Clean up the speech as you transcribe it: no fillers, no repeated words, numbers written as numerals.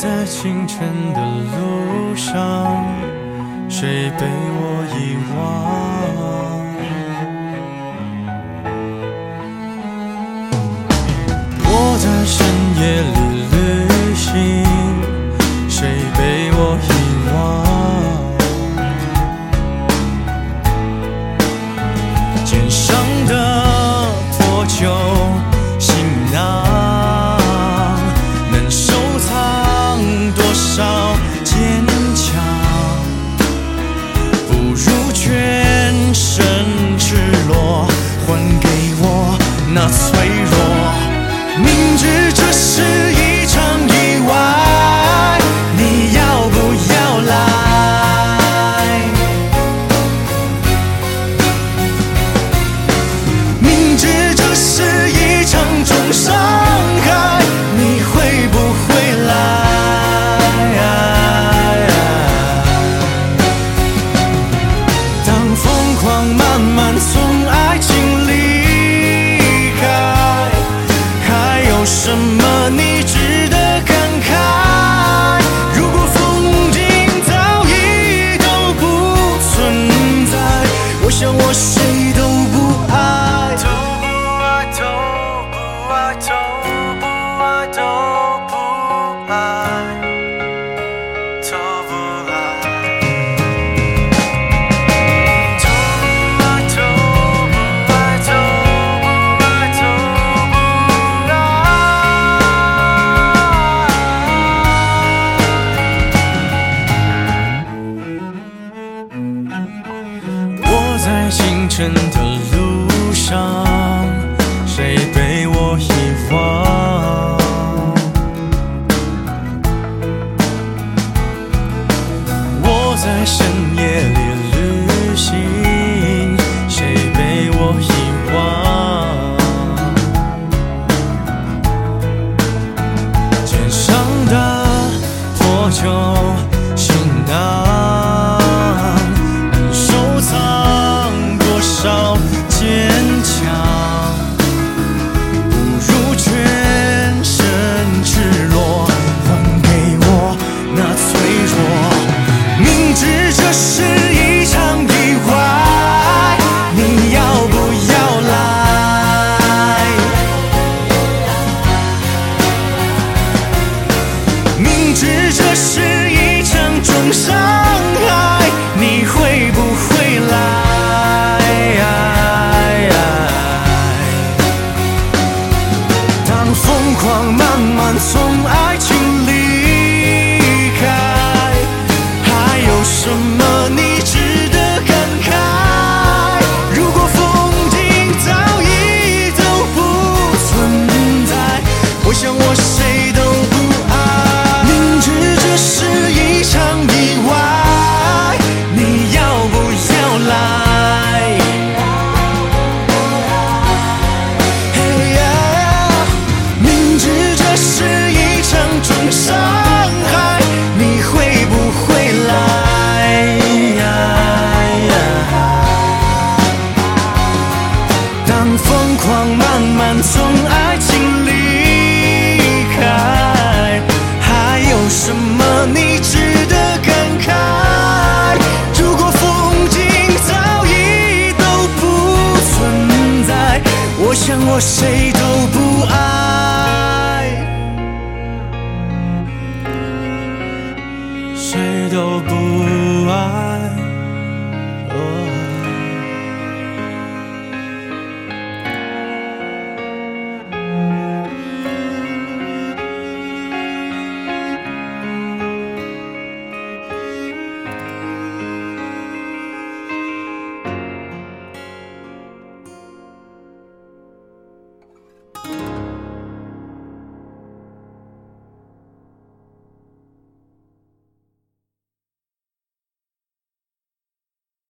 在清晨的路上，谁被我遗忘？我在深夜里旅行，谁被我遗忘？肩上的破旧行囊，能收藏多少坚强？不如全身赤裸，还给我那脆弱。明知这是一场意外，你要不要来？明知这是一场重伤害，你会不会来？当疯狂慢慢从爱情离开，还有什么你值得感慨？如果风景早已都不存在，我想我谁都不爱，都不爱，都不爱，都不爱，都不爱，都不爱。在清晨的路上，谁被我遗忘？我在深夜里旅行，谁被我遗忘？肩上的破旧行囊，能收藏多少坚强？不如全身赤裸，还给我那脆弱。明知这是一场意外，你要不要来？明知这是一场重伤害，你会不会来？当疯狂慢慢从爱情离开，还有什么你值得感慨？如果风景早已都不存在，我想我谁都不爱。明知这是一场意外，你要不要来？明知这是一场重伤害，你会不会来？当疯狂慢慢从爱情离开，还有什么你值得感慨？如果风景早已都不存在，我想我谁都不爱，谁都不爱。